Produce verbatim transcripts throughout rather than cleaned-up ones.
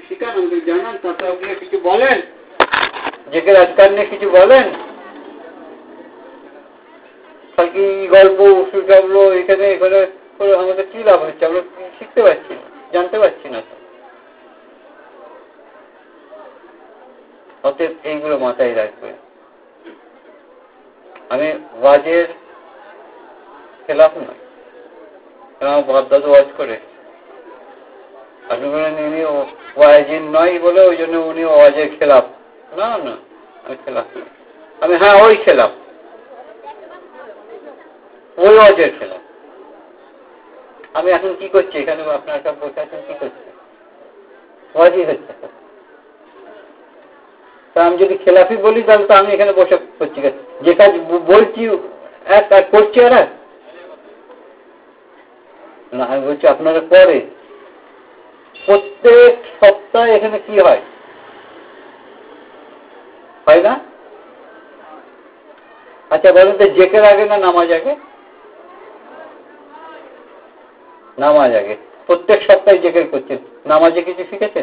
শিখান, আমাদের জানান, তাতে আপনি কিছু বলেন, জেকের আজকাল নিয়ে কিছু বলেন। কি গল্প সুচাবলো এখানে এখানে আমাদের কি লাভ হচ্ছে? আমরা শিখতে পারছি না, জানতে পারছি না। অতএব এইগুলো মাথায় রাখবে। আমি ওয়াজের খেলাফ নয়, আমার বাপ দাদু ওয়াজ করে, আপনি বলেন উনি ওয়াজিন নয় বলে ওই জন্য উনি ওয়াজের খেলাফ। না না, আমি খেলাফ নয়। আমি হ্যাঁ ওই খেলাফ, ওই ওয়াজের খেলাফ। আমি এখন কি করছি এখানে? আপনার সব বসে আছেন, কি করছি? ওয়াজই হচ্ছে। তা আমি যদি খেলাফি বলি তাহলে তো আমি এখানে বসে করছি, যে কাজ বলছি এক কাজ করছি আর না। আমি বলছি আপনারা করে প্রত্যেক সপ্তাহে এখানে কি হয় হয় না? আচ্ছা বলেন তো, জেকের আগে না নামাজ আগে? নামাজ আগে। প্রত্যেক সপ্তাহে জেকের করছেন, নামাজে কিছু শিখেছেন?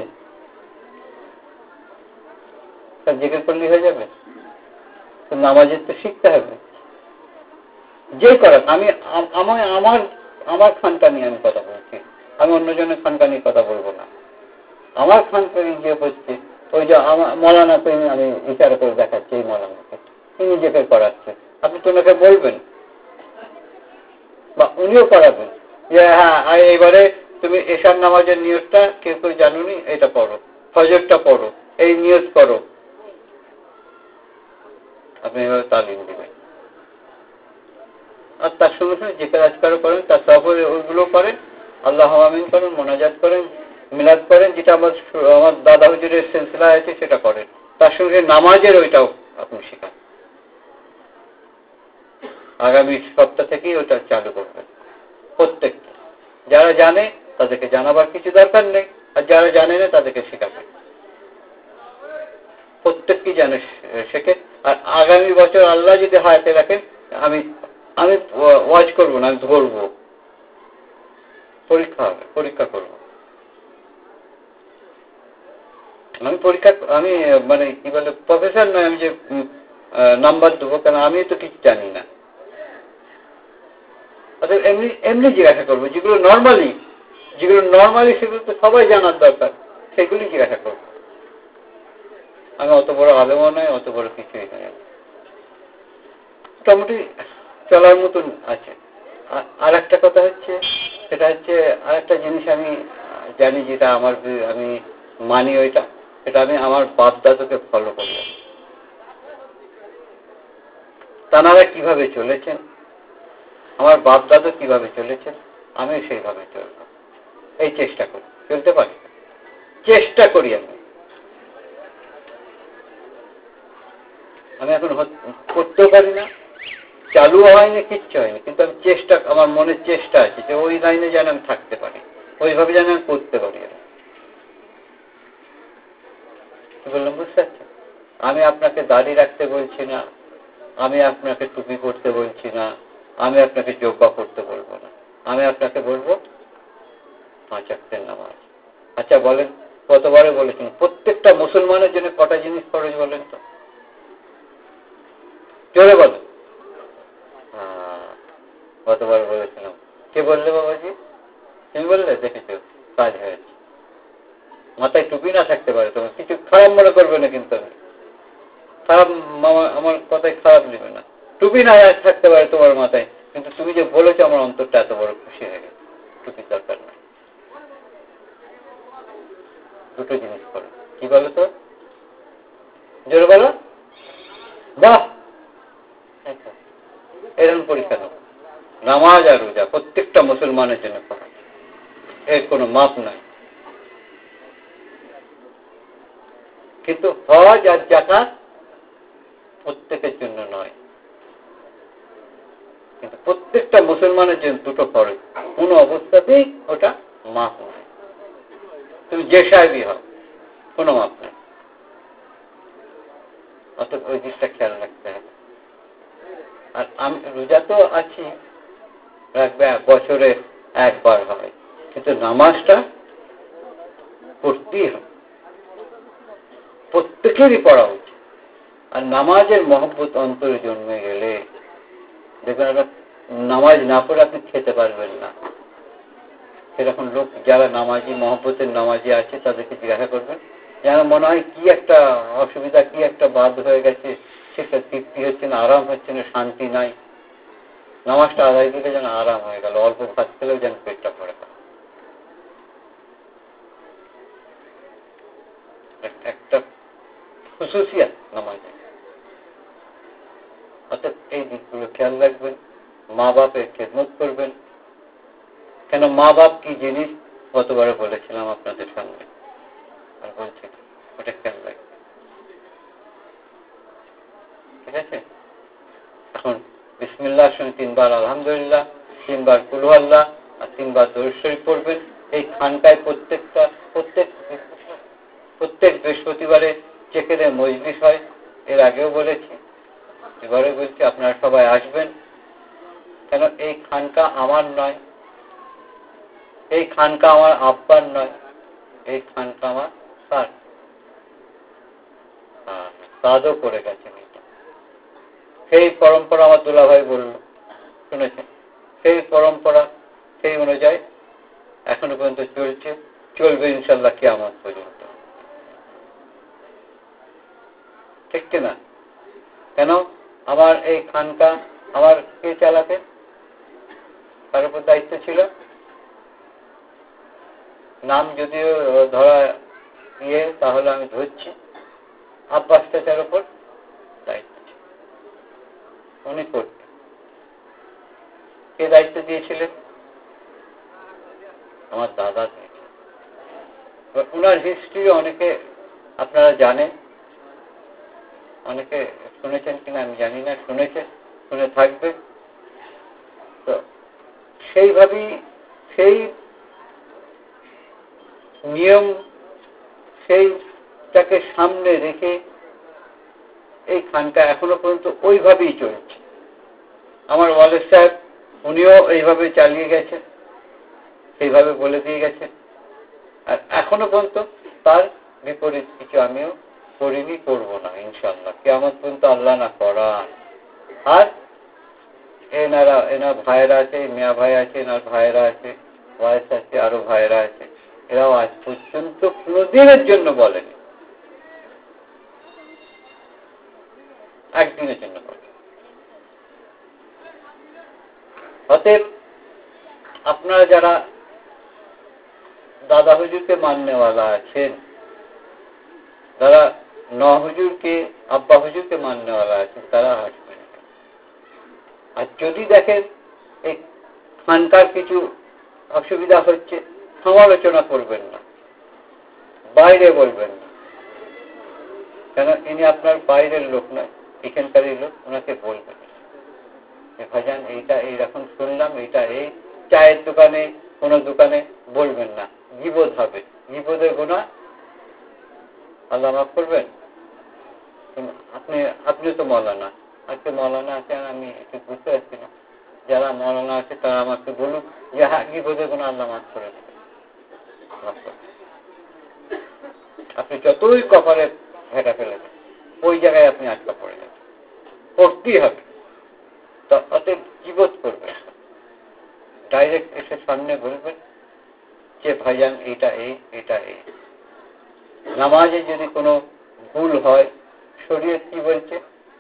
জেকের করলেই হয়ে যাবে? নামাজের তো শিখতে হবে। যে করাক, আমি আমার আমার আমার খানকা নিয়ে আমি কথা বলছি, আমি অন্যজনের খানকা নিয়ে কথা বলবো না। আমার খানকা যে হচ্ছে ওই যে আমার মৌলানাকে আমি ইশারা করে দেখাচ্ছি, এই মৌলানাকে তিনি জেকের করাচ্ছে, আপনি তো ওনাকে বলবেন বা উনিও করাবেন যে হ্যাঁ এইবারে তুমি এশার নামাজের নিয়তটা কেউ কেউ জানুনি, এটা পড়ো, ফজরটা পড়ো, এই নিয়ত করো। আপনি এভাবে তালিম দিবেন। আর তার সঙ্গে সঙ্গে যে কাজ আজকারও করেন তার সব ওইগুলো করেন, আল্লাহ আমিন করেন, মোনাজাত করেন, মিলাদ করেন, যেটা আমার আমার দাদা হুজুরের সিলসিলা আছে সেটা করেন। তার সঙ্গে নামাজের ওইটাও আপনি শেখান। আগামী সপ্তাহ থেকেই ওটা চালু করবেন প্রত্যেকটা। যারা জানে তাদেরকে জানাবার কিছু দরকার নেই, আর যারা জানে না তাদেরকে শেখাবেন। প্রত্যেককে জানে শেখে। আর আগামী বছর আল্লাহ যদি হায়াতে রাখেন, আমি আমি ওয়াজ করবো না, আমি ধরবো, পরীক্ষা হবে, পরীক্ষা করবো। আমি পরীক্ষা আমি মানে কি বলে প্রফেসর নয় আমি যে নাম্বার দেবো, কারণ আমি তো কিছু জানি না। অর্থাৎ এমনি এমনি জিজ্ঞাসা করবো, যেগুলো নর্মালি যেগুলো নর্মালি সেগুলো তো সবাই জানার দরকার, সেগুলি জিজ্ঞাসা করবো। আমি অত বড় আলেমও নয়, অত বড় কিছুই নয়, মোটামুটি চলার মতন আছে। আর একটা কথা হচ্ছে, সেটা হচ্ছে আর একটা জিনিস আমি জানি, যেটা আমার আমি মানি, ওইটা সেটা আমি আমার বাপ দাদুকে ফলো করলাম। তানারা কিভাবে চলেছেন, আমার বাপ দাদু কিভাবে চলেছেন, আমি সেইভাবে চলব। এই চেষ্টা করি, চলতে পারি, চেষ্টা করি। আমি আমি এখন করতেও পারি না, চালু হয়নি, কিচ্ছু হয়নি, কিন্তু আমি চেষ্টা, আমার মনের চেষ্টা আছে যে ওই লাইনে যেন আমি থাকতে পারি, ওইভাবে যেন আমি করতে পারি। বললাম, বুঝতে পারছেন? আমি আপনাকে দাড়ি রাখতে বলছি না, আমি আপনাকে টুপি পরতে বলছি না, আমি আপনাকে জোব্বা করতে বলবো না, আমি আপনাকে বলবো পাঁচ ওয়াক্তের নামাজ। আচ্ছা বলেন, কতবারে বলেছেন প্রত্যেকটা মুসলমানের জন্য কটা জিনিস ফরজ বলেন তো? জোরে বলেন। কতবার বলেছিলাম? কে বললে বাবাজি? তুমি বললে? দেখেছো, কাজ হয়েছে। মাথায় টুপি না থাকতে পারে তোমার কিছু খারাপ মনে করবে না, কিন্তু আমি খারাপ আমার কথায় খারাপ নেবে না। টুপি না থাকতে পারে তোমার মাথায়, কিন্তু তুমি যে বলেছো আমার অন্তরটা এত বড় খুশি হয়ে গেছে। টুপির দরকার নেই। দুটো জিনিস করো, কি বলো তো? জোরে বলো। বাহ, এরকম পরীক্ষা নেব। নামাজ আর রোজা প্রত্যেকটা মুসলমানের জন্য করা, এর কোনো মাপ নাই। কিন্তু হজ আর যাকাত প্রত্যেকের জন্য নয়, কিন্তু প্রত্যেকটা মুসলমানের জন্য দুটো ফরজ। কোন অবস্থাতেই ওটা মাপ নয়, তুমি যে সাহেবই হও, কোনো মাপ নেই। অর্থাৎ ওই জিনিসটা খেয়াল রাখতে হবে। আর আমি রোজা তো আছি, রাখবে বছরে একবার হয়, কিন্তু নামাজটা পড়তেই হবে। প্রত্যেকেরই পড়া উচিত। আর নামাজের মহব্বত অন্তরে জন্মে গেলে দেখবেন একটা নামাজ না পড়ে আপনি খেতে পারবেন না। সেরকম লোক যারা নামাজি মহব্বতের নামাজি আছে তাদেরকে জিজ্ঞাসা করবেন, যেন মনে হয় কি একটা অসুবিধা, কি একটা বাদ হয়ে গেছে, সেটা তৃপ্তি হচ্ছে না, আরাম হচ্ছে না, শান্তি নাই। নামাজটা আদায় দিলে যেন আরাম হয়ে গেল, অল্প ভাত খেলেও যেন পেটটা ভরে গেল। একটা খুশুসিয়াত নামাজে। অর্থাৎ এই দিকগুলো খেয়াল রাখবেন, মা বাপের খেদমত করবেন। কেন মা বাপ কি জিনিস গতবারে বলেছিলাম আপনাদের সামনে, আর বলছি ওটা খেয়াল রাখবেন। ঠিক আছে? এখন বিসমিল্লাহর সঙ্গে তিনবার আলহামদুলিল্লাহ, তিনবার কুলু আল্লাহ আর তিনবার দরুদ শরীফ পড়বেন। এই খানকায় প্রত্যেকটা প্রত্যেক প্রত্যেক বৃহস্পতিবারে চেকেদের মজলিস হয়, এর আগেও বলেছি, এবারে বলছি আপনারা সবাই আসবেন। কেন এই খানকা আমার নয়, এই খানকা আমার আব্বার নয়, এই খানকা আমার স্যার সাদও করে গেছেন। সেই পরম্পরা আমার দুলাভাই বলল, শুনেছেন, সেই পরম্পরা সেই অনুযায়ী এখনো পর্যন্ত চলছে, চলবে ইনশাল্লাহ কিয়ামত পর্যন্ত। ঠিক কিনা? কেন আমার এই খানকা আমার কে চালাতে, তার উপর দায়িত্ব ছিল। নাম যদিও ধরা ইয়ে, তাহলে আমি ধরছি, আব্বাস চাচার উপর দায়িত্ব ছিল, উনি করতেন। কে দায়িত্ব দিয়েছিলেন? আমার দাদা দিয়েছিলেন। ওনার হিস্ট্রি অনেকে আপনারা জানেন, অনেকে শুনেছেন কিনা আমি জানি না, শুনেছে, শুনে থাকবে। তো সেইভাবেই সেই নিয়ম সেইটাকে সামনে রেখে এই খানকা এখনো পর্যন্ত ওইভাবেই চলছে। আমার ওয়ালেদ সাহেব উনিও এইভাবে চালিয়ে গেছেন, সেইভাবে বলে দিয়ে গেছেন। আর এখনো পর্যন্ত তার বিপরীত কিছু আমিও করিনি, করবো না ইনশাল্লাহ, কিয়ামত পর্যন্ত আল্লাহ না করান। আর এনারা এনার ভাইয়েরা আছে, মিয়া ভাই আছে, এনার ভাইয়েরা আছে, ওয়াইস আছে, আরো ভাইয়েরা আছে, এরাও আজ পর্যন্ত কোনদিনের জন্য বলেনি, একদিনের জন্য বলে। অতএব আপনারা যারা দাদা হুজুরকে মাননেওয়ালা আছেন, যারা ন হুজুরকে আব্বা হুজুরকে মাননেওয়ালা আছেন, তারা আসবেন। আর যদি দেখেন এই খানকার কিছু অসুবিধা হচ্ছে, সমালোচনা করবেন না, বাইরে বলবেন না। কেন ইনি আপনার বাইরের লোক নয়, এখানকারই লোক, ওনাকে বলবেন ভাইজান এইটা এইরকম শুনলাম, এইটা এই চায়ের দোকানে কোনো দোকানে বলবেন না, গীবত হবে, গীবতের গুনাহ আল্লাহ মাফ করবেন। আপনি আপনি তো মৌলানা, আজকে মৌলানা আছেন, আমি একটু বুঝতে পারছি না, যারা মৌলানা আছে তারা আমাকে বলুক যে হ্যাঁ গীবতের গুনাহ আল্লাহ মাফ করে দেবে। আপনি যতই কপালে ঘেটা ফেলে দেন, ওই জায়গায় আপনি আটকা পড়ে যাবেন, করতেই হবে। অতএব গীবত করবেন, ডাইরেক্ট এসে সামনে বলবেন যে ভাইজান এইটা এই এটা এই। নামাজে যদি কোনো ভুল হয়, শরীয়ত কি বলছে?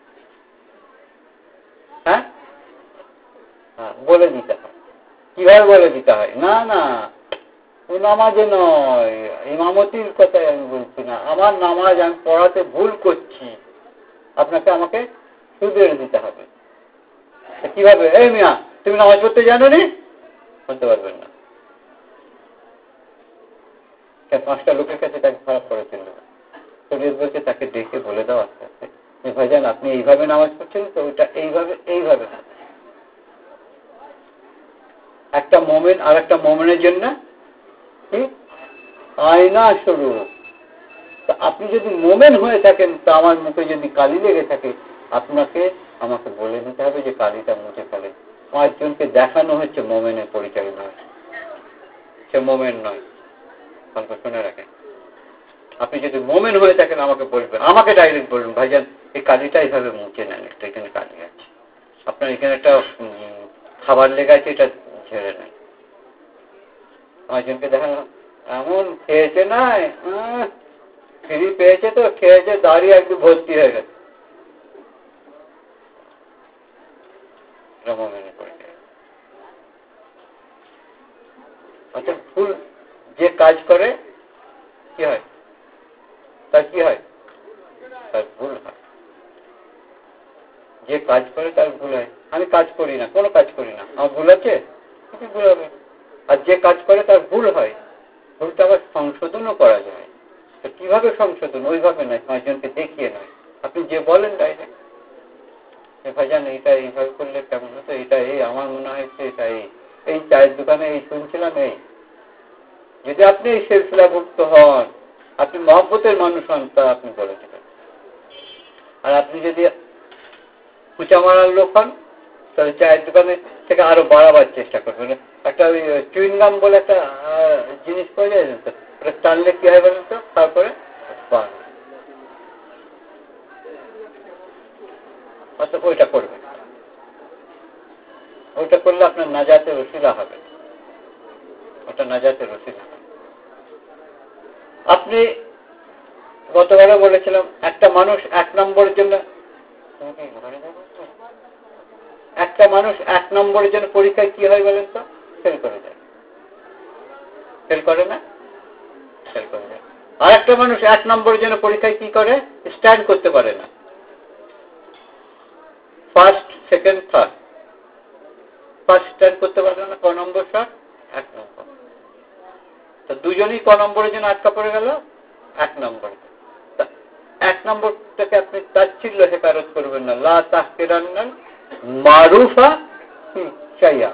হ্যাঁ হ্যাঁ বলে দিতে হয়। কিভাবে বলে দিতে হয়? না না নামাজে নয়, ইমামতির কথাই আমি বলছি না, আমার নামাজ আমি পড়াতে ভুল করছি, আপনাকে আমাকে শুধরে দিতে হবে। কিভাবে? এই মিয়া তুমি নামাজ পড়তে জানো নি? বলতে পারবেন না। পাঁচটা লোকের কাছে তাকে খারাপ করে ফেলবে, শরীয়ত বলছে তাকে ডেকে বলে দাও আস্তে আস্তে যে ভাইজান আপনি এইভাবে নামাজ পড়ছেন তো, ওইটা এইভাবে এইভাবে। একটা মোমেন আর একটা মোমেনের জন্য কি আয়না স্বরূপ। আপনি যদি মোমেন হয়ে থাকেন, তা আমার মুখে যদি কালি লেগে থাকে, আপনাকে আমাকে বলে দিতে হবে যে কালিটা মুছে ফেলে। পাঁচজনকে দেখানো হচ্ছে মোমেনের পরিচয় নয়, সে মোমেন নয়। গল্প শুনে রাখেন। আপনি যদি মোমেন হয়ে থাকেন আমাকে বলবেন, আমাকে ডাইরেক্ট বলবেন, ভাইজান এই কালিটা এইভাবে মুছে নেন, একটা এখানে কালি আছে, আপনার এখানে একটা খাবার লেগে আছে, এটা ঝেড়ে নেন। পাঁচজনকে দেখা এমন খেয়েছে না, ফ্রি পেয়েছে তো খেয়েছে, দাঁড়িয়ে একদম ভর্তি হয়ে গেছে। আচ্ছা, ভুল যে কাজ করে কি হয়, তার কি হয়, তার ভুল হয়। যে কাজ করে তার ভুল হয়। আমি কাজ করি না, কোনো কাজ করি না, আমার ভুল আছে, কিছু ভুল হবে। আর যে কাজ করে তার ভুল হয়, ভুলটা আবার সংশোধনও করা যায়। তো কিভাবে সংশোধন? ওইভাবে নয়, পাঁচজনকে দেখিয়ে নয়, আপনি যে বলেন ডাইরেক্ট, ভাইজান এইটা এইভাবে করলে কেমন হতো, এটা এই আমার মনে হয়েছে, এটা এই এই চায়ের দোকানে এই শুনছিলাম। এই যদি আপনি এই সিলসিলাভুক্ত হন, আপনি মহব্বতের মানুষ হন, তা আপনি বলে দেবেন। আর আপনি যদি কুচা মারার লোক হন, তাহলে চায়ের দোকানে থেকে আরো বাড়াবার চেষ্টা করবেন। একটা ওই চুইনগাম বলে একটা জিনিস পাওয়া যায় তো, ওটা টানলে কি হয় বলেন তো, তারপরে অর্থাৎ ওইটা করবেন। ওইটা করলে আপনার নাজাতের ওসিলা হবে, ওটা নাজাতের ওসিলা হবে। আপনি গতবারে বলেছিলাম একটা মানুষ এক নম্বরের জন্য একটা মানুষ এক নম্বরের জন্য পরীক্ষায় কি হয় বলেন তো, ফেল করে যায়। ফেল করে না, ফেল করে যায়। আর একটা মানুষ এক নম্বরের জন্য পরীক্ষায় কি করে, স্ট্যান্ড করতে পারে না। First, second, third. First stand করতে পারে না, ক নম্বর শট, এক নম্বর। তো দুজনই ক নম্বরের জন্য আটকা পড়ে গেল, এক নম্বর। এক নম্বরটাকে আপনি তাচ্ছিল্য হেকারত করবেন না, লা তাহকিরান্নাল মারুফা শাইয়া,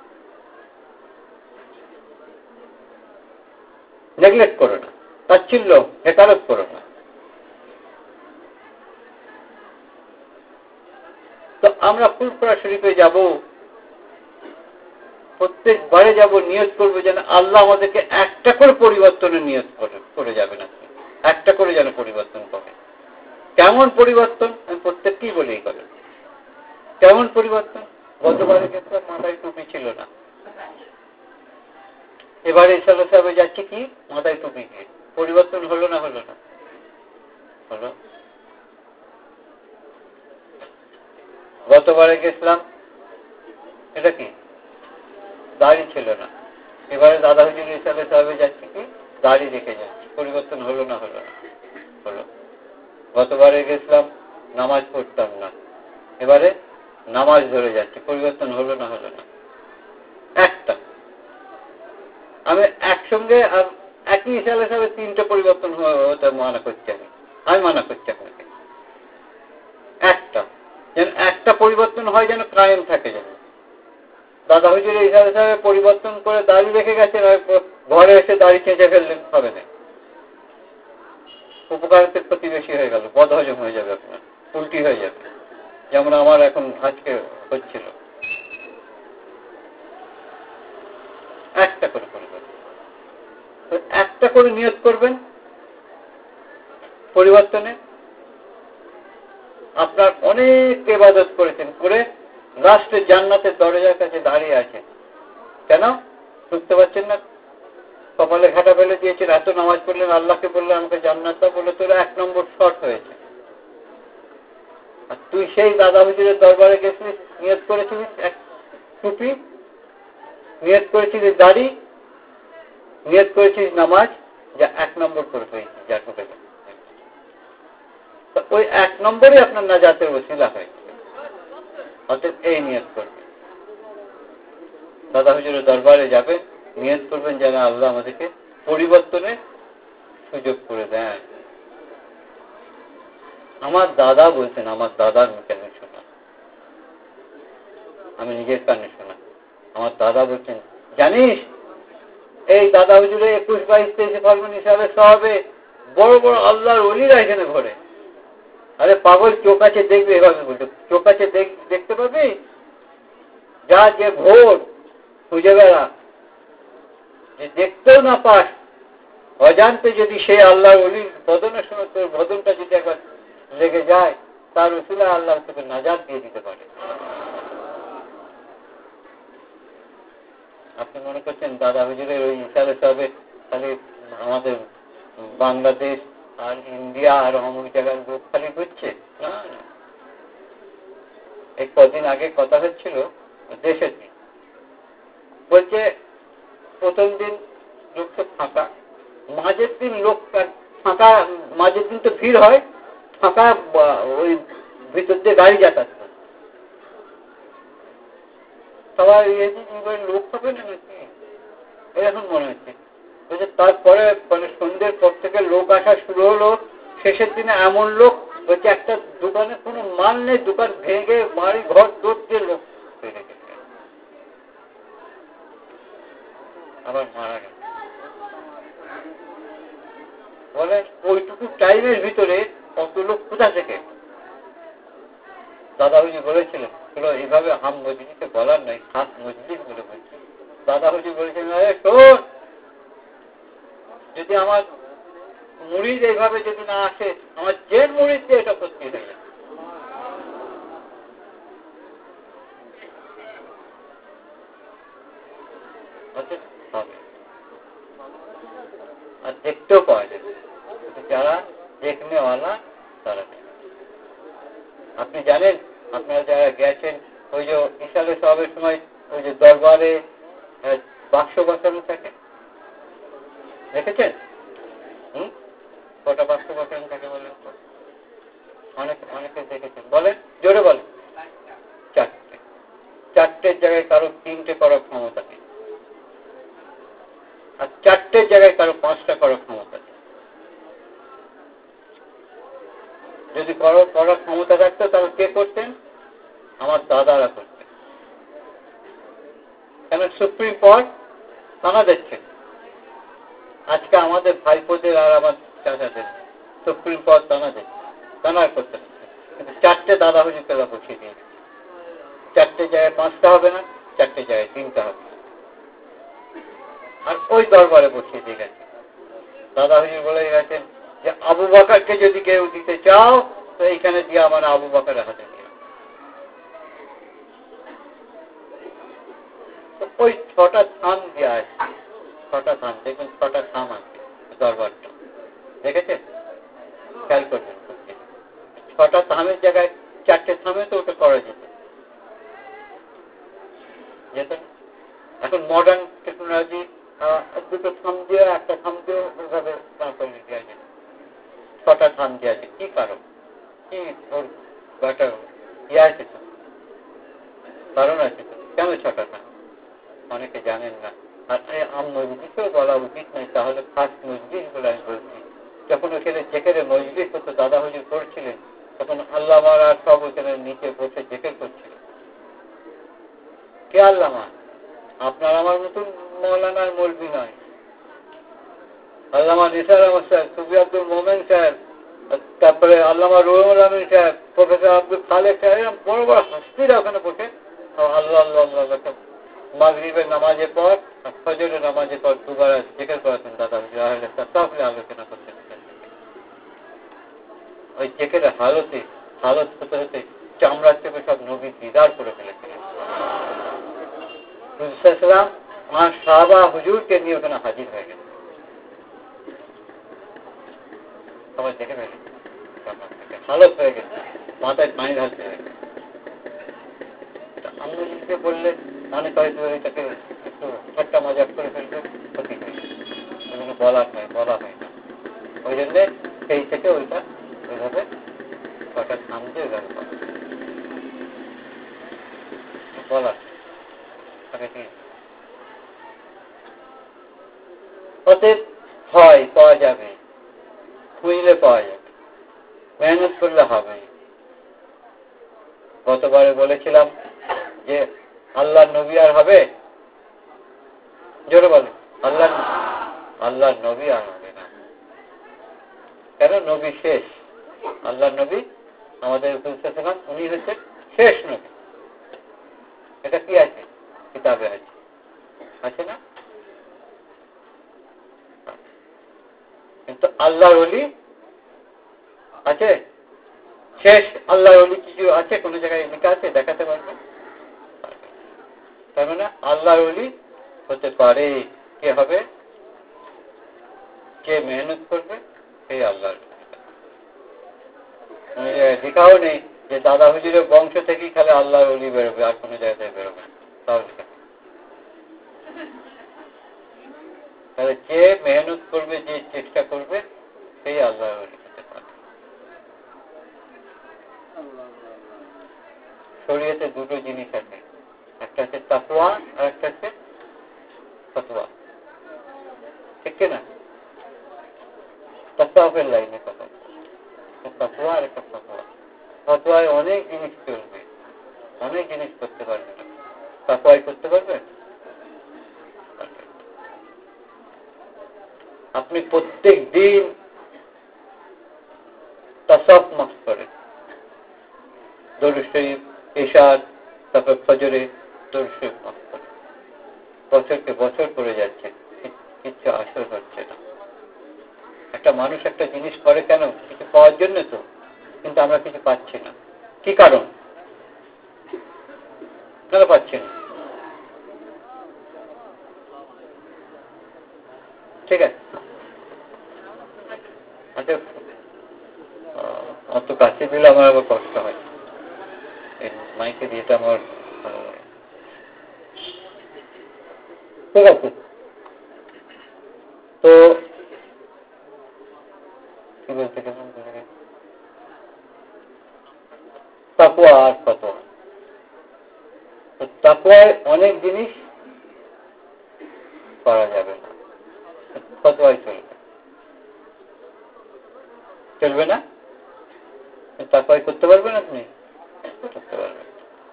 নেগলেক্ট করো না, তাচ্ছিল্য হেকারত করো না। তো আমরা ফুলপুরা শরীফে যাব, প্রত্যেকবারে যাব, নিয়ত করবো যেন আল্লাহ আমাদেরকে একটা করে পরিবর্তনের নিয়ত করে যাবেন। আপনি একটা করে যেন পরিবর্তন করে। কেমন পরিবর্তন আমি প্রত্যেককেই বলেই করেন। কেমন পরিবর্তন? গতবারে কিন্তু মাথায় টুপি ছিল না, এবারে ইসলাম সাহেবে যাচ্ছে কি মাথায় টুপি দিয়ে। পরিবর্তন হলো না হলো না? হলো। গতবারে গেছিলাম, এটা কি দাড়ি ছিল না, এবারে দাদা হুজুর ইসলাম সাহেবে যাচ্ছে কি দাড়ি রেখে যাচ্ছে। পরিবর্তন হলো না হলো না? হলো। গতবারে গেছিলাম নামাজ পড়তাম না, এবারে নামাজ ধরে যাচ্ছে। পরিবর্তন হলো না হলো না? একটা আমি একসঙ্গে একই সালে সালে তিনটে পরিবর্তন হতে মানা করছি। আমি আমি মানা করছি আপনাকে একটা, যেন একটা পরিবর্তন হয়, যেন কায়েম থাকে। যেন দাদা হুজুর এই সালে সালে পরিবর্তন করে দাড়ি রেখে গেছেন, ঘরে এসে দাড়ি চেঁচে ফেললেন, হবে না। উপকারিতার প্রতিবেশী হয়ে গেল, বদহজম হয়ে যাবে, আপনার উল্টি হয়ে যাবে, যেমন আমার এখন আজকে হচ্ছিল। একটা করে পরিবর্তন, একটা করে নিয়ত করবেন পরিবর্তনে। আপনার অনেক ইবাদত করেছেন, করে লাস্টে জান্নাতের দরজার কাছে দাঁড়িয়ে আছেন, কেন ঢুকতে পারছেন না? কপালে ঘাটা ফেলে দিয়েছেন, এত নামাজ পড়লেন, আল্লাহকে বললেন আমাকে জান্নাত দাও, বলে তোর এক নম্বর শর্ট হয়েছে। আর তুই সেই দাদা হুজুরের দরবারে গেছিলিস, নিয়ত করেছিলিস এক টুপি, নিয়ত করেছিলিস দাড়ি, নিয়ত করেছিলিস নামাজ, যা এক নম্বর করে হয়েছে, যা ঢুকে যাবে। ওই এক নম্বরই আপনার নাজাতের ওসিলা হয়েছে। অতএব এই নিয়ত করবেন, দাদা হুজুরের দরবারে যাবেন, নিয়ত করবেন যেন আল্লাহ আমাদেরকে পরিবর্তনের সুযোগ করে দেন। আমার দাদা বলছেন, আমার দাদার মুখে আমি শোনা, আমি নিজের কানে শোনা। আমার দাদা বলছেন, জানিস এই দাদা হুজুরে একুশ বাইশ তেইশে ফাল্গুন হিসাবে সবে বড় বড় আল্লাহর ওলিরা এখানে ঘরে। আরে পাগল, চোখ আছে দেখবে, এভাবে বলতো, চোখ আছে দেখতে পাবি, যা যে ভোর খুঁজে বেড়া, যে দেখতেও না পাস অজান্তে যদি সে আল্লাহ অলির বদনের সময় তোর বদনটা যদি একবার লেগে যায়, তার উসিলা আল্লাহ তোকে নাজাত দিয়ে দিতে পারে। আপনি মনে করছেন দাদা হুজুরের ওই ইশারে সাহেবের খালি আমাদের বাংলাদেশ আর ইন্ডিয়া আর অমুক জায়গার লোক খালি ঘুরছে? না, এই কদিন আগে কথা হচ্ছিল দেশের দিন, বলছে প্রথম দিন লোক তো ফাঁকা, মাঝের দিন লোক ফাঁকা, মাঝের দিন তো ভিড় হয়, ফাঁকা ওই ভিতর দিয়ে গাড়ি যাতায়াত করে, সবাই লোক হবে না নাকি এরকম মনে হচ্ছে। বলছে তারপরে মানে সন্ধ্যের পর থেকে লোক আসা শুরু হলো, শেষের দিনে এমন লোক বলছে একটা দোকানে কোনো মাল নেই, দোকান ভেঙে বাড়ি ঘর দোর দিয়ে লোক বেড়ে গেছে, আবার মারা গেছে। বলে ওইটুকু টাইমের ভিতরে কত লোক কোথা থেকে? দাদাহুজি বলেছিলেন এইভাবে হাম মজলিসে বলার নাই, খাস মজলিস বলে বলছে। দাদাহুজি বলেছিলেন শোন, যদি আমার মুড়িদ এইভাবে যদি না আসে, আমার যে মুড়িদ দিয়ে এটা করতে হয়ে যায়। আর দেখতেও পাওয়া যাবে, যারা দেখনেওয়ালা তারা। আপনি জানেন, আপনারা যারা গেছেন ওই যে ইসালে সবের সময় ওই যে দরবারে বাক্স বসানো থাকে, দেখেছেন? হম কটা বাক্স বসানো থাকে বলেন? অনেকে অনেকে দেখেছেন, বলেন জোরে বলেন। চারটে। চারটের জায়গায় কারো তিনটে করার ক্ষমতা নেই, আর চারটের জায়গায় কারো পাঁচটা করার ক্ষমতা নেই। যদি করার ক্ষমতা থাকতো তাহলে কে করতেন? আমার দাদারা করতেন। কেন? সুপ্রিম কোর্ট তারা দেখছেন। আজকে আমাদের ভাইপোদের আর আমার চাচাদের সুপ্রিম কোর্ট তারা দেখছে, তারা করতে পারছে। কিন্তু চারটে দাদা হুজুর পেলা বসিয়ে দিয়ে, চারটে জায়গায় পাঁচটা হবে না, চারটে জায়গায় তিনটা হবে, আর ওই দরবারে বসিয়ে দিয়ে গেছে। দাদা হুজুর বলে গেছেন যে আবু বকরকে যদি কেউ দিতে চাও তো এইখানে দিয়ে আমার আবু বকরের হাতে দিয়ে। ওই ছটা থাম দেওয়া আছে, ছটা থাম, দেখুন ছটা থাম আছে দরবারটা, দেখেছেন? খেয়াল করবেন, ছটা থামের জায়গায় চারটে থামে তো ওটা করা যেত যেত এখন মডার্ন টেকনোলজি, দুটো থাম দিয়ে একটা থাম দিয়ে ওইভাবে দেওয়া যেত। ছটা থাম দেওয়া আছে, কি কারণ? কি ওর ব্যাটা ইয়ে আছে তো, কারণ আছে তো, কেন ছটা থাম? অনেকে জানেন না। আর আম মজলিসেও বলা উচিত নয়, তাহলে ফার্স্ট মজলিস বলে আমি বলছি। যখন ওখানে যেখানে মজলিস হতো দাদা হুজুর করছিলেন, তখন আল্লামা আর সব ওখানে নিচে বসে জেকের করছিলেন। কে আল্লামা? আপনার আমার মতন মৌলানার মৌলবি নয়, আল্লামা নিসার আহমদ সাহেব, সুফি আব্দুল মোমেন সাহেব, তারপরে আল্লামা রুহুল আমিন সাহেব, প্রফেসর আব্দুল খালেক সাহেব, বড় বড় হাসপিরা ওখানে বসে আল্লাহ আল্লাহ আল্লাহ মাগরিবের নামাজের পর ফজরের নামাজের পর দুবার জিকির করেছেন দাদা হুজুর, তাহলে আলোচনা করতেন। ওই জিকিরের হালতে হালত হতে হতে চামড়ার থেকে সব নবী দিদার করে ফেলেছিলেন। রসুলাম মা সাহাবা হুজুরকে নিয়ে ওখানে হাজির হয়ে গেছে, সবাই দেখে ফেলে হালত হয়ে গেছে, মাথায় পানি ঢালতে হয়ে গেছে। আমি নিজেকে বললে মনে হয়তো এটাকে একটু ঠাট্টা মজাক করে ফেলবে, ক্ষতি হয়ে গেছে, এগুলো বলার নয়, বলা হয় না। ওই জন্যে সেই থেকে ওইটা ওইভাবে কটা থামতে ওইভাবে বলার অতএব হয় পাওয়া যাবে, খুঁজলে পাওয়া যাবে, মেহনত করলে হবে। গতবারে বলেছিলাম যে আল্লাহ নবী আর হবে, জোরে বলে আল্লাহ আল্লাহ নবী আর হবে না। কেন? নবী শেষ, আল্লাহ নবী আমাদের উনি হচ্ছেন শেষ নবী। এটা কি আছে? কিতাবে আছে, আছে না? আল্লাহর ওলি আছে? শেষ আল্লাহর ওলি কিছু আছে? কোন জায়গায় লেখা আছে? দেখাতে পারবেন? তার মানে আল্লাহর ওলি হতে পারে কে হবে? কে মেহনত করবে সেই আল্লাহর। লেখাও নেই যে দাদা হুজুরের বংশ থেকেই খালি আল্লাহর ওলি বেরোবে, আর কোনো জায়গায় বেরোবে না। তাহলে যে মেহনত করবে, যে চেষ্টা করবে সেই আল্লাহর ওলি হতে পারে। শরীয়তে দুটো জিনিস আছে, একটা হচ্ছে তাকওয়া আর একটা হচ্ছে ফতোয়া, ঠিক না? তাকওয়ার লাইনে কথা, তাকওয়া আর একটা ফতোয়া। ফতোয়ায় অনেক জিনিস চলবে, অনেক জিনিস করতে পারবে না। তাকওয়ায় করতে পারবে? আপনি প্রত্যেক দিন তাসাউফ মাফ করেন, দরুদ শরীফ, ইশার, তারপর ফজরে দরুদ শরীফ মাফ করেন, বছরকে বছর করে যাচ্ছে, কিচ্ছু আসর হচ্ছে না। একটা মানুষ একটা জিনিস করে কেন? কিছু পাওয়ার জন্য তো, কিন্তু আমরা কিছু পাচ্ছি না। কি কারণ? কেন পাচ্ছি না? ঠিক আছে, আচ্ছা অত কাছে দিলে আমার আবার কষ্ট হয়, মাইকে দিয়ে আমার ঠিক আছে। তো কি বলতে গেলাম? তাকওয়া আর ফতোয়া। তাকওয়ায় অনেক জিনিস করা যাবে না, ফতোয়ায় চলবে। চলবে না? তাকওয়ায় করতে পারবেন আপনি? করতে পারবেন।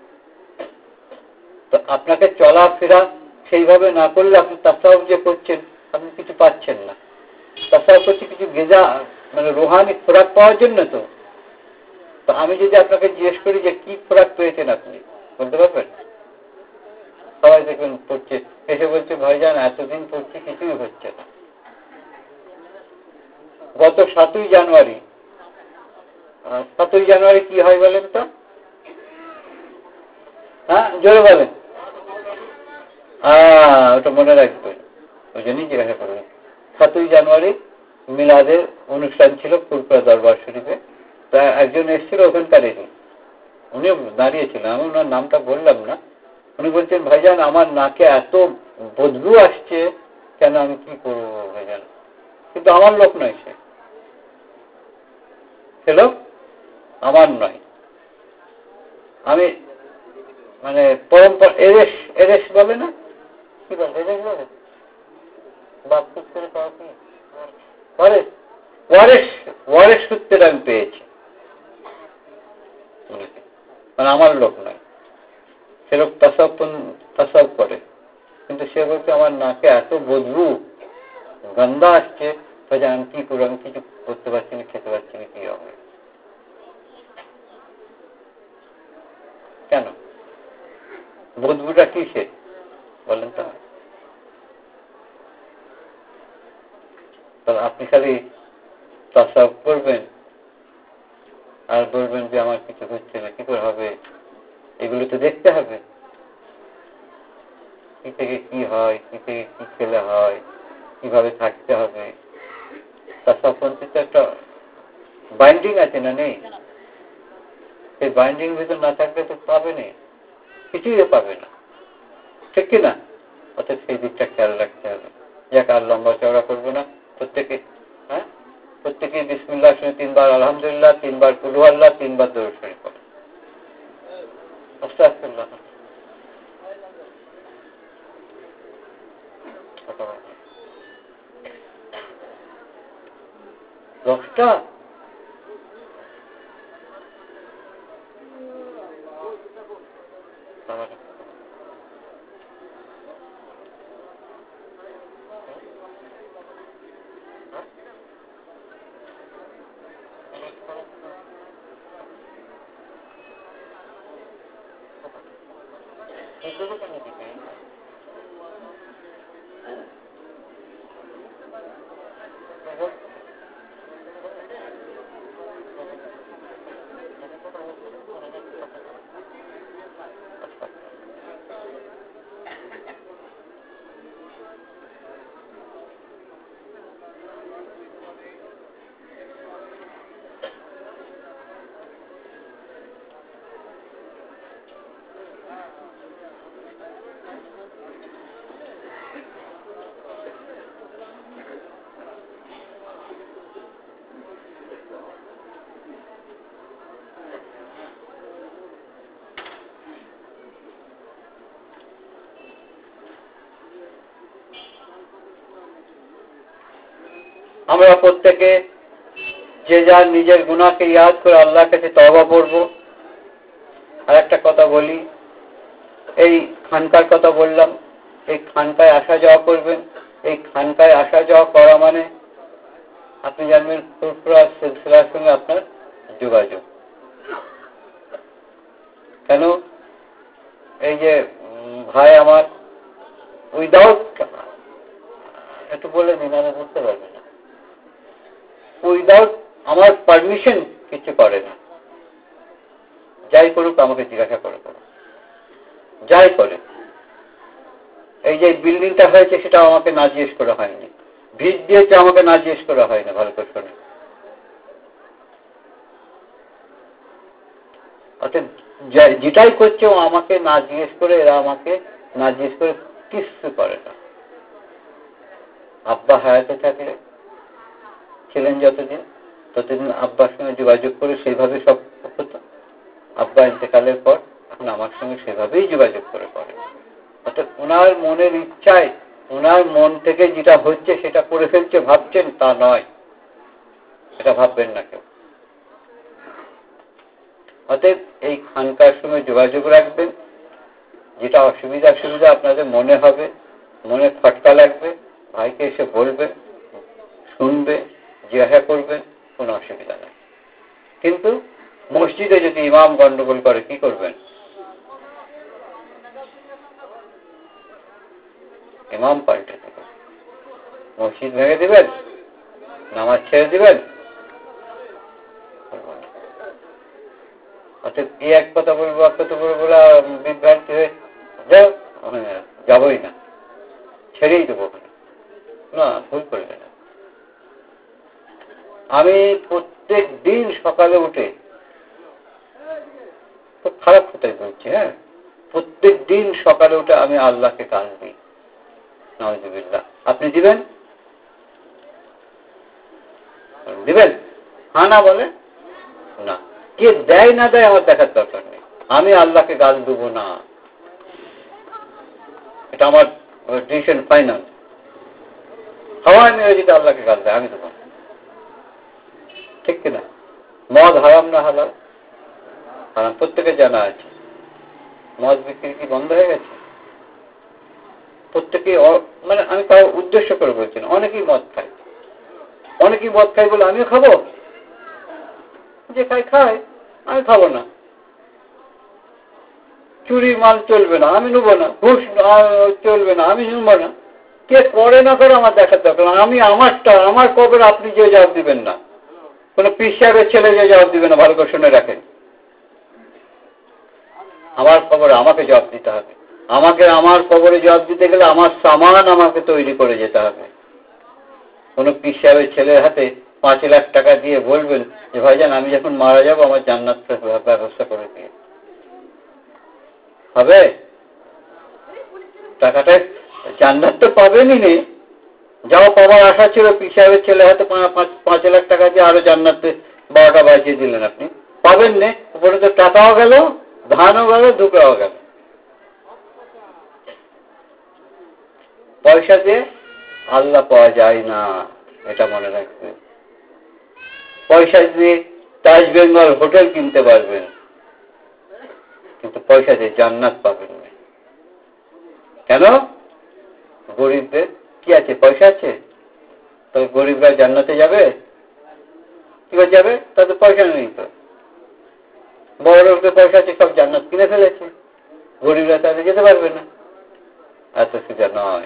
তো আপনাকে চলাফেরা সেইভাবে না করলে আপনি তাসাউফ যে করছেন আপনি কিছু পাচ্ছেন না। তাসাউফ করছে কিছু গেজা, মানে রুহানি খোরাক পাওয়ার জন্য। তো তো আমি যদি আপনাকে জিজ্ঞেস করি যে কি খোরাক পেয়েছেন আপনি, বলতে পারবেন? সবাই দেখবেন পড়ছে, এসে বলছে ভাইজান এতদিন পড়ছি কিছুই হচ্ছে না। গত সাতই জানুয়ারি, সাতই জানুয়ারি কি হয় বলেন তো? হ্যাঁ জোরে বলেন। হ্যাঁ ওটা মনে রাখবেন, ওই জন্যই জিজ্ঞাসা করবেন। সাতই জানুয়ারি মিলাদের অনুষ্ঠান ছিল ফুরপুরা দরবার শরীফে। তা একজন এসেছিল ওখানকারেরই, উনি দাঁড়িয়েছিলেন, আমি ওনার নামটা বললাম না। উনি বলছেন ভাইজান আমার নাকে এত বদবু আসছে, কেন আমি কি করবো ভাইজান? কিন্তু আমার লোক নয়, সে সে লোক আমার নয়। আমি মানে পরম্পরা এরেস এরেস বলে না, কি বলে এরেস বলে বাপকুপ করে পাওয়া কি ওয়ারেস ওয়ারেস ওয়ারেস সূত্রে আমি পেয়েছি, মানে আমার লোক নয়। সে লোক তাসাউফ তাসাউফ করে, কিন্তু সে বলছে আমার নাকে এত বদবু গন্ধা আসছে, আমি কি করবো? আমি কিছু করতে পারছি না, খেতে পারছি না, কি হবে? কেন? বদবুটা কিসে বলেন তো? আপনি খালি তাসাউফ করবেন আর বলবেন যে আমার কিছু হচ্ছে না, কি করে হবে? এগুলো তো দেখতে হবে, কি থেকে কি হয়, কি থেকে কি খেলে হয়, কিভাবে থাকতে হবে। তাসাউফপন্থী তো একটা বাইন্ডিং আছে না, নেই? সেই বাইন্ডিং ভিতর না থাকলে তো পাবে না, কিছুই পাবে না, ঠিক কিনা? অর্থাৎ সেই দিকটা খেয়াল রাখতে হবে। যাক আর লম্বা চওড়া করবো না, প্রত্যেকে হ্যাঁ প্রত্যেকে বিসমিল্লাহ শুনে তিনবার আলহামদুলিল্লাহ, তিনবার কুল আল্লাহ, তিনবার দরুদ শরীফ পড়ে। আস্তাগফিরুল্লাহ। দশটা আমরা প্রত্যেকে যে যার নিজের গুনাহকে ইয়াদ করে আল্লাহর কাছে তওবা করব। আর একটা কথা বলি, এই খানকার কথা বললাম, এই খানকায় আসা যাওয়া করবেন। এই খানকায় আসা যাওয়া করা মানে আপনি জানবেন ফুরফুরা সিলসিলার সঙ্গে আপনার যোগাযোগ। কেন? এই যে ভাই আমার উইদাউট, একটু বলে দিন, আমি বুঝতে পারবেন না, উইদাউট আমার পারমিশন কিছু করে না। যাই করুক আমাকে জিজ্ঞাসা করে করুক, যাই করে। এই যে বিল্ডিংটা হয়েছে সেটা আমাকে না জিজ্ঞেস করা হয়নি, ভিত দিয়েছে আমাকে না জিজ্ঞেস করা হয় না। ভালো করে শোনে, অর্থাৎ যেটাই করছে ও আমাকে না জিজ্ঞেস করে, এরা আমাকে না জিজ্ঞেস করে কিছু করে না। আব্বা হায়াতে থাকলে ছিলেন যতদিন, ততদিন আব্বার সঙ্গে যোগাযোগ করে সেইভাবে সব হতো। আব্বা ইন্তেকালের পর এখন আমার সঙ্গে সেভাবেই যোগাযোগ করে করে। অর্থাৎ ওনার মনের ইচ্ছায়, ওনার মন থেকে যেটা হচ্ছে সেটা করে ফেলছে ভাবছেন, তা নয়। এটা ভাববেন না কেউ। অতএব এই খানকার সঙ্গে যোগাযোগ রাখবেন। যেটা অসুবিধা সুবিধা আপনাদের মনে হবে, মনে খটকা লাগবে, ভাইকে এসে বলবেন, শুনবে, জিজ্ঞাসা করবেন, কোনো অসুবিধা নেই। কিন্তু মসজিদে যদি ইমাম গন্ডগোল করে কি করবেন? ইমাম পাল্টে দেবেন, মসজিদ ভেঙে দিবেন, নামাজ ছেড়ে দিবেন। অর্থাৎ এই এক কথা বলবো, এক কথা বলবো, বিভ্রান্তি হয়ে যাবই না, ছেড়েই দেবো ওখানে। না, ভুল করবে না। আমি প্রত্যেক দিন সকালে উঠে, খুব খারাপ কথাই বলছি, হ্যাঁ, প্রত্যেক দিন সকালে উঠে আমি আল্লাহকে গান দিই। নাউজুবিল্লাহ। আপনি দিবেন? দিবেন? হ্যাঁ না বলে না। কে দেয় না দেয় আমার দেখার দরকার নেই। আমি আল্লাহকে গাল দেবো না, এটা আমার ডিসিশন ফাইনাল। হাওয়ায় মেরে যদি আল্লাহকে গাল দেয় আমি দেবো না, ঠিক কিনা? মদ হারাম না হালাল? হারাম, প্রত্যেকে জানা আছে। মদ বিক্রি কি বন্ধ হয়ে গেছে? প্রত্যেকে, মানে আমি কারো উদ্দেশ্য করে বলছি না, অনেকেই মদ খায়। অনেকেই মদ খায় বলে আমিও খাবো? যে খাই খায়, আমি খাবো না। চুরি মাল চলবে না, আমি নেবো না। ঘুষ চলবে না, আমি নেবো না। কে করে না করে আমার দেখার দরকার। আমি আমারটা, আমার কবর আপনি যে জবাব দিবেন না, কোন পীর সাহেবের ছেলে যে জবাব দিবে না। ভালো করে শুনে রাখেন, আমার কবরে আমাকে জবাব দিতে হবে। আমাকে আমার কবরে জবাব দিতে গেলে আমার সামান আমাকে তৈরি করে যেতে হবে। কোন পীর সাহেবের ছেলের হাতে পাঁচ লাখ টাকা দিয়ে বলবেন যে ভাইজান আমি যখন মারা যাবো আমার জান্নাত ব্যবস্থা করে দিয়ে হবে? টাকাটা জান্নাত তো পাবেনই নেই, যাও পাবার আশা ছিল। পীর সাহেবের ছেলে হাতে পাঁচ লাখ টাকা দিয়ে আরো জান্নাতে বারোটা বাজিয়ে দিলেন, আপনি পাবেন না। উপরে তো টাকাও গেল, ধানও গেল, ধুকরাও গেল। পয়সা দিয়ে আল্লাহ পাওয়া যায় না, এটা মনে রাখবেন। পয়সা দিয়ে তাজ বেঙ্গল হোটেল কিনতে পারবেন, কিন্তু পয়সা দিয়ে জান্নাত পাবেন না। কেন? গরিবদের কি আছে? পয়সা আছে, তবে গরিবরা জান্নাতে যাবে? কি করে যাবে? তাদের পয়সা নেই তো। বড় লোকদের পয়সা আছে, সব জান্নাত কিনে ফেলেছে, গরিবরা তাদের যেতে পারবে না। এত সোজা নয়।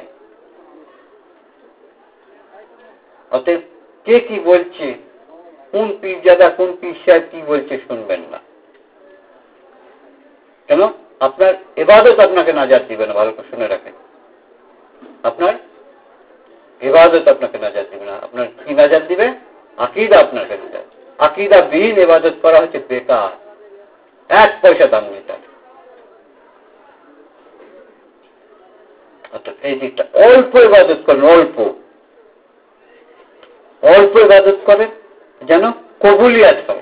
অতএব কে কি বলছে, কোন পীরজাদা কোন পীর সাহেব কি বলছে শুনবেন না। কেন? আপনার ইবাদত আপনাকে নাজাত দিবে না। ভালো করে শুনে রাখেন, আপনার ইবাদত আপনাকে নাজাত দিবে না। আপনার কি নাজাত দিবে? আকীদা আপনাকে নাজাত। আকীদা বিহীন ইবাদত করা হচ্ছে বেকার, এক পয়সা দাম নেই তার। অর্থাৎ এই দিকটা অল্প ইবাদত করেন, অল্প অল্প ইবাদত করেন যেন কবুলিয়াত হয়।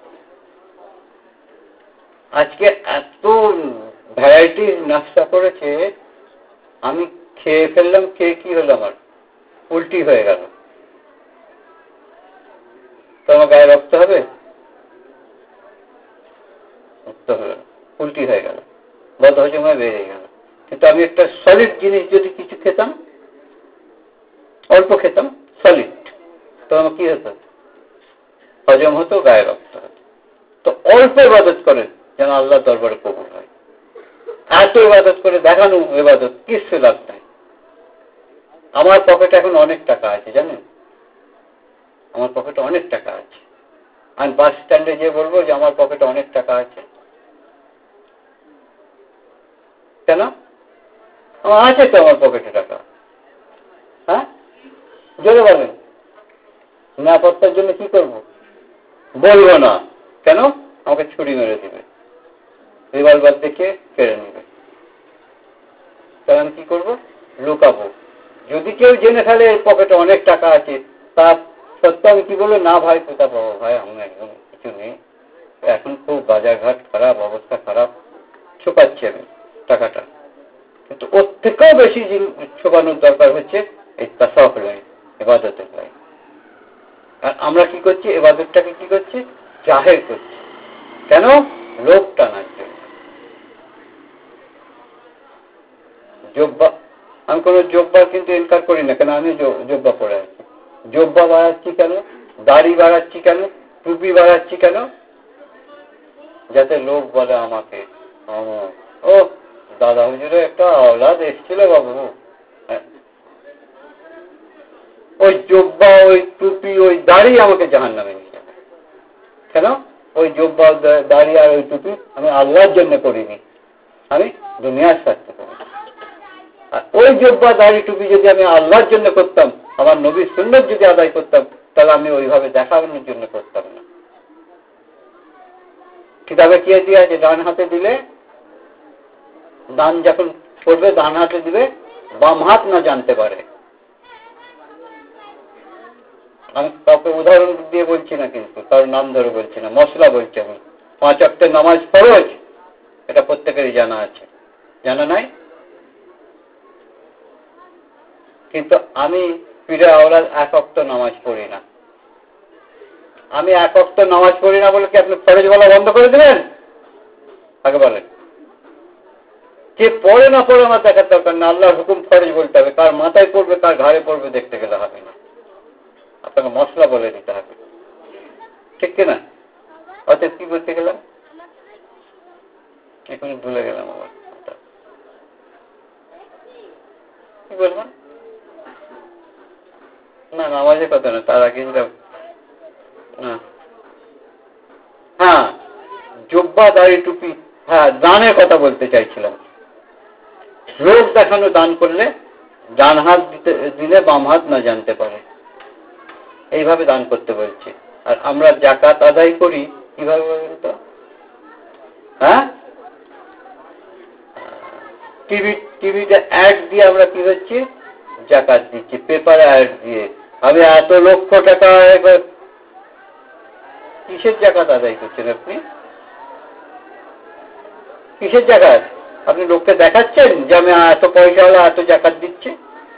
আজকে এত ভ্যারাইটি নাস্তা করেছে, আমি খেয়ে ফেললাম, খেয়ে কি হলো, আমার উল্টি হয়ে গেল। তো আমার গায়ে রক্ত হবে? রক্ত হবে, উল্টি হয়ে গেল, বদহজম হয়ে বেরিয়ে গেল। কিন্তু আমি একটা সলিড জিনিস যদি কিছু খেতাম, অল্প খেতাম, সলিড, তো আমার কি হতো? হজম হতো, গায়ে রক্ত হতো। তো অল্প ইবাদত করেন যেন আল্লাহ দরবারে কবুল হয়। এত ইবাদত করে দেখানো ইবাদত কিছু লাভ নাই। আমার পকেটে এখন অনেক টাকা আছে, জানেন? আমার পকেটে অনেক টাকা আছে। আমি বাস স্ট্যান্ডে গিয়ে বলবো যে আমার পকেটে অনেক টাকা আছে। কেন? আমার আছে তো আমার পকেটে টাকা। হ্যাঁ, জোরে বলেন। নিরাপত্তার জন্য কি করব? বলবো না। কেন? আমাকে ছুরি মেরে দিবে, রিভলভার দেখে কেড়ে নেবে। তাহলে আমি কি করবো? লুকাবো। যদি কেউ জেনে ফেলে পকেটে অনেক টাকা আছে, তা সত্য আমি কি বলবো? না ভাই, কোথা পাবো ভাই, আমি একদম কিছু নেই, এখন খুব বাজারঘাট খারাপ, অবস্থা খারাপ, ছুপাচ্ছি আমি টাকাটা। কিন্তু ওর থেকেও বেশি ছুপানোর দরকার হচ্ছে এই তাসাউফ লাইন, ইবাদতের লাইন। আর আমরা কি করছি? ইবাদতটাকে কি করছি? জাহের করছি। কেন? লোক টানার জন্য। জব্বা, আমি কোনো জব্বা কিন্তু ইনকার করি না, কেন? আমি জব্বা পরে আছি। জব্বা বাড়াচ্ছি কেন? দাড়ি বাড়াচ্ছি কেন? টুপি বাড়াচ্ছি কেন? যাতে লোক বলে আমাকে, ও দাদা হুজুরে একটা আওলাদ এসেছিল বাবু। ওই জব্বা, ওই টুপি, ওই দাড়ি আমাকে জাহান্নামে নিয়ে যাবে। কেন? ওই জব্বা, দাড়ি আর ওই টুপি আমি আল্লাহর জন্য করিনি, আমি দুনিয়ার স্বার্থে করি। আর ওই জব্বা, দাড়ি, টুপি যদি আমি আল্লাহর জন্য করতাম, আমার নবীর সুন্নাত যদি আদায় করতাম, তাহলে আমি ওইভাবে দেখানোর জন্য করতাম না। কিতাবে কি দিয়ে আছে? ডান হাতে দিলে, দান যখন করবে ডান হাতে দিবে, বাম হাত না জানতে পারে। আমি কাউকে উদাহরণ দিয়ে বলছি না, কিন্তু তার নাম ধরে বলছি না, মশলা বলছি আমি। পাঁচ ওয়াক্তের নামাজ ফরজ, এটা প্রত্যেকেরই জানা আছে, জানা নাই? কিন্তু আমি পীরে আওলাদ এক ওয়াক্ত নামাজ পড়ি না। আমি এক ওয়াক্ত নামাজ পড়ি না বলে কি আপনি ফরজ বলা বন্ধ করে দেবেন? আগে বলেন। যে পড়ে না পড়ে আমার দেখার দরকার না, আল্লাহর হুকুম ফরজ বলতে হবে। কার মাথায় পড়বে, কার ঘাড়ে পড়বে দেখতে গেলে হবে না, আপনাকে মশলা বলে দিতে হবে, ঠিক কিনা? অর্থাৎ কি বলতে গেলাম এখন ভুলে গেলাম আবার, কি বলবেন? না, নামাজের কথা না, তার আগে হ্যাঁ, জব্বা, দাড়ি, টুপি, হ্যাঁ, দানের কথা বলতে চাইছিলাম। লোক দেখানো দান করলে ডান হাত দিতে দিলে বাম হাত না জানতে পারে, এইভাবে দান করতে বলছে। আর আমরা জাকাত আদায় করি কিভাবে বলুন তো? হ্যাঁ, টিভি টিভিতে অ্যাড দিয়ে আমরা কি হচ্ছে? জাকাত দিচ্ছি, পেপারে অ্যাড দিয়ে। আমি এত লক্ষ টাকা, কিসের জাকাত আদায় করছেন আপনি? কিসের জাকাত? আপনি লোককে দেখাচ্ছেন যে আমি এত পয়সা হলো, এত জাকাত দিচ্ছি?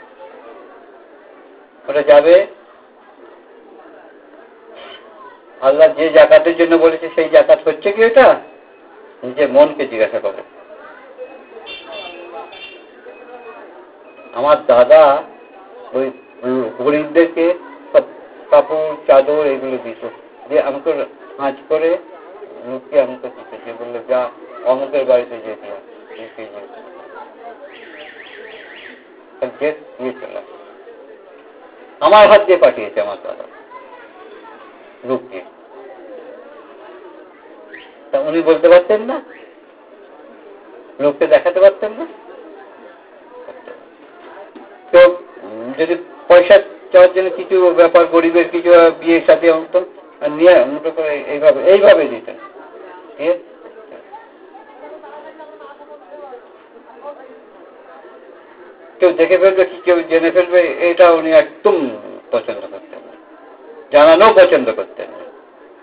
ওটা যাবে আল্লাহ যে জাকাতের জন্য বলেছে, সেই জাকাত হচ্ছে কি ওটা? নিজের মনকে জিজ্ঞাসা করে। আমার দাদা ওই গরিবদেরকে সব কাপড়, চাদর এগুলো দিত, দিয়ে আমাকে হাঁচ করে লুকিয়ে আমাকে দিতে, যে বললো যা অমুকের বাড়িতে যে দিয়া দিয়ে চলে, আমার হাত দিয়ে পাঠিয়েছে আমার দাদা লুকিয়ে। তা উনি বলতে পারতেন না? লোককে দেখাতে পারতেন না? তো যদি পয়সা চাওয়ার জন্য কিছু ব্যাপার, গরিবের কিছু বিয়ে সাথে হতো, নিয়ে মুঠো করে এইভাবে এইভাবে দিতেন। কেউ দেখে ফেলবে কি কেউ জেনে ফেলবে, এটা উনি একদম পছন্দ করতেন না, জানানো পছন্দ করতেন না।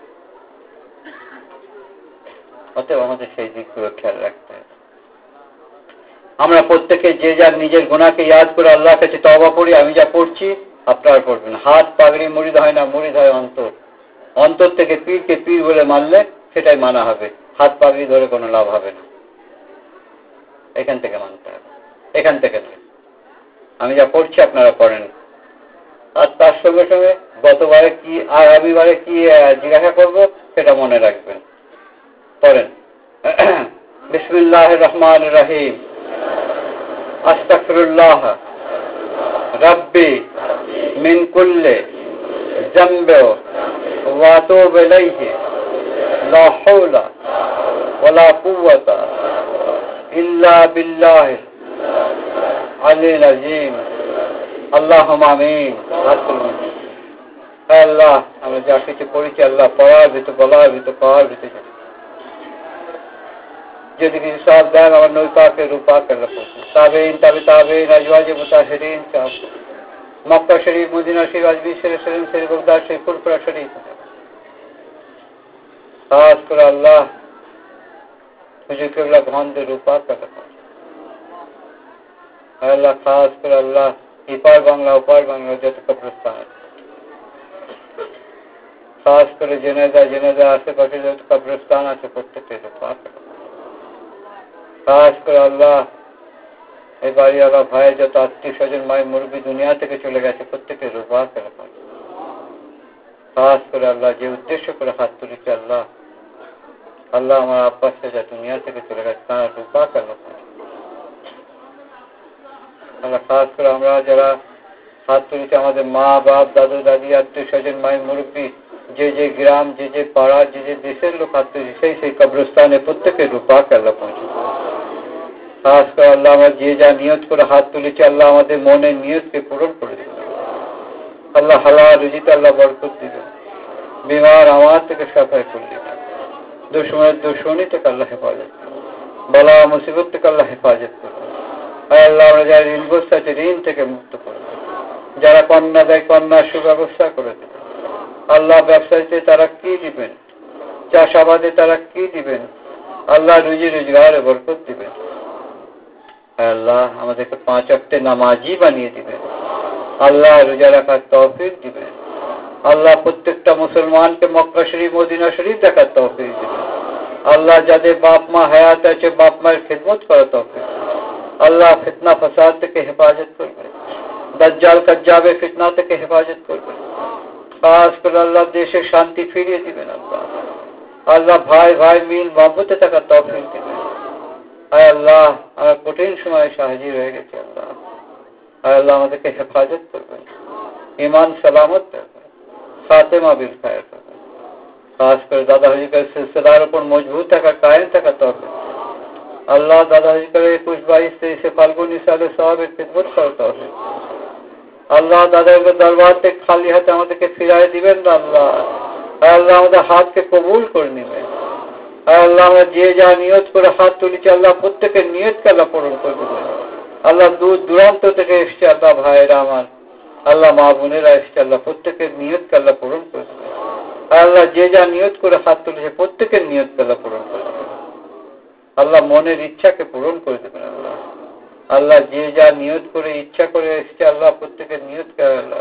অতএব আমাদের সেই দিকগুলো খেয়াল রাখতে হবে। আমরা প্রত্যেকে যে যার নিজের গুনাহকে ইয়াদ করে আল্লাহর কাছে তওবা করি। আমি যা পড়ছি আপনারা পড়বেন। হাত পাগড়ি মুরিদ হয় না, মুরিদ হয় অন্তর। অন্তর থেকে পীরকে পীর বলে মানলে সেটাই মানা হবে, হাত পাগড়ি ধরে কোনো লাভ হবে না। এখান থেকে মানতে হবে, এখান থেকে নয়। আমি যা পড়ছি আপনারা পড়েন, আর তার সঙ্গে সঙ্গে গতবারে কি আগামীবারে কি জিজ্ঞাসা করবো সেটা মনে রাখবেন। পড়েন বিসমিল্লাহির রহমানির রহিম। আস্তাগফিরুল্লাহ রাব্বি মিন কুল্লি যামবি ওয়া আতুবু ইলাইহি লা হাওলা ওয়ালা কুওয়াতা ইল্লা বিল্লাহিল আলিয়্যিল আযীম। আল্লাহুম্মা আমিন। আল্লাহ আমরা যা কিছু পড়েছি আল্লাহ পড়ার ভিতর বলার ভিতর পাওয়ার ভিতর যদি কিছু সব দেন আমার নই পাকে রূপা আল্লাহ পড়ছি তাবেইন তাবে তাবেইন আজওয়াজে মুতাহিরিন চাপ মক্কা শরীফ মদিনা শরীফ আজমির শরীফ শরীফ শরীফ বগদাদ শরীফ ফুরফুরা শরীফ খাস করে আল্লাহ হুজুর কেবলা ভন্ডে রূপা আল্লাহ আল্লাহ খাস করে আল্লাহ এপার বাংলা ওপার বাংলা যত কবরস্থান খাস করে জেনেজা জেনেজা আশেপাশে যত কবরস্থান আছে প্রত্যেকটা রূপা খাস করে আল্লাহ এই বাড়িওয়ালা ভাই যত আত্মীয় স্বজন মাই মুরব্বী দুনিয়া থেকে চলে গেছে প্রত্যেকের রূপা খাস করে আল্লাহ যে উদ্দেশ্য করে হাত তুলেছে আল্লাহ আল্লাহ আমার আব্বাস যা দুনিয়া থেকে চলে গেছে তার রূপা আল্লাহ খাস করে আমরা যারা হাত তুলেছে আমাদের মা বাপ দাদু দাদি আত্মীয় স্বজন মাই মুরব্বী যে যে গ্রাম যে যে পাড়া যে যে দেশের লোক হাত তুলেছে সেই সেই কবরস্থানে প্রত্যেকের রূপা আল্লাহ পৌঁছে খাস করে আল্লাহ আমরা যে যা নিয়ত করে হাত তুলেছি আল্লাহ আমাদের মনের নিয়তকে পূরণ করে দিবেন আল্লাহ হালাল রুজিতে আল্লাহ বরকত দিবেন বিমার আমার থেকে সাফাই করে দিবেন দুশ্মনের দুশ্মনী থেকে আল্লাহ হেফাজত বলা মুসিবত থেকে আল্লাহ হেফাজত করবেন আল্লাহ আমরা যারা ঋণগ্রস্ত আছে ঋণ থেকে মুক্ত করবেন যারা কন্যা দেয় কন্যার সুব্যবস্থা করে দেবেন আল্লাহ ব্যবসায়ীতে তারা কি দিবেন চাষাবাদে তারা কি দিবেন আল্লাহ রুজি রোজগারে বরকত দিবেন আল্লাহ আমাদেরকে পাঁচ ওয়াক্তে নামাজি বানিয়ে দিবেন আল্লাহ রোজা রাখার তৌফিক দিবেন আল্লাহ প্রত্যেকটা মুসলমানকে মক্কা শরীফ মদিনা শরীফ দেখার তৌফিক দিবেন আল্লাহ যাদের বাপ মা হায়াত আছে বাপ মায়ের খিদমত করার তৌফিক আল্লাহ ফিতনা ফাসাদ থেকে হেফাজত করবেন দাজ্জাল কাজ্জাবের ফিতনা থেকে হেফাজত করবেন খাস করে আল্লাহ দেশে শান্তি ফিরিয়ে দিবেন আল্লাহ আল্লাহ ভাই ভাই মিল মহব্বতে থাকার তৌফিক দিবেন আয় আল্লাহ আমরা কঠিন সময় সাহায্য হয়ে গেছে আল্লাহ আয় আল্লাহ আমাদেরকে হেফাজত করবেন ইমান সালামত করবেন ফাতেমা বিল খায়ের করবেন খাস করে দাদা হজিকের সিলসিলার উপর মজবুত থাকা কায়েম থাকা তৌফিক আল্লাহ দাদা হজিকের একুশ বাইশ তেইশে ফাল্গুনি সালে সাহাবের খিদমত করার তৌফিক আল্লাহ দাদার দরবার থেকে খালি হাতে আমাদেরকে ফিরাই দিবেন না আল্লাহ আয় আল্লাহ আমাদের হাতকে কবুল করে নেবেন আল্লাহ আমরা যে যা নিয়ত করে হাত তুলেছি আল্লাহ প্রত্যেকের নিয়তকে আল্লাহ পূরণ করে দেবেন আল্লাহ দূর দূরান্ত থেকে এসছে আল্লাহ ভাইয়েরা আমার আল্লাহ মা বোনেরা এসছে আল্লাহ প্রত্যেকের নিয়তকে আল্লাহ পূরণ করে দেবেন আল্লাহ যে যা নিয়ত করে হাত তুলেছে প্রত্যেকের নিয়তকে আল্লাহ পূরণ করে দেবেন আল্লাহ মনের ইচ্ছাকে পূরণ করে দেবেন আল্লাহ আল্লাহ যে যা নিয়ত করে ইচ্ছা করে এসছে আল্লাহ প্রত্যেকের নিয়তকে আল্লাহ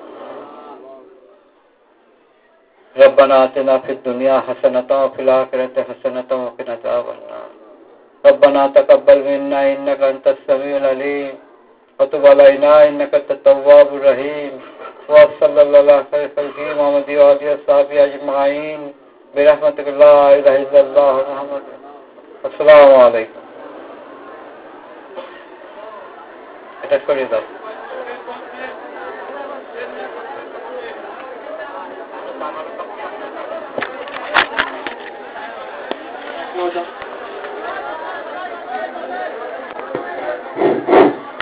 ربنا آتنا في الدنيا حسنة وفي الآخرة حسنة وقنا عذاب النار ربنا تقبل منا إنك أنت السميع العليم وتب علينا إنك أنت التواب الرحيم وصلى الله على خير خلقه محمد وآله وصحبه أجمعين برحمتك لا إله إلا الله محمد السلام عليكم এটা করে দাও No, no.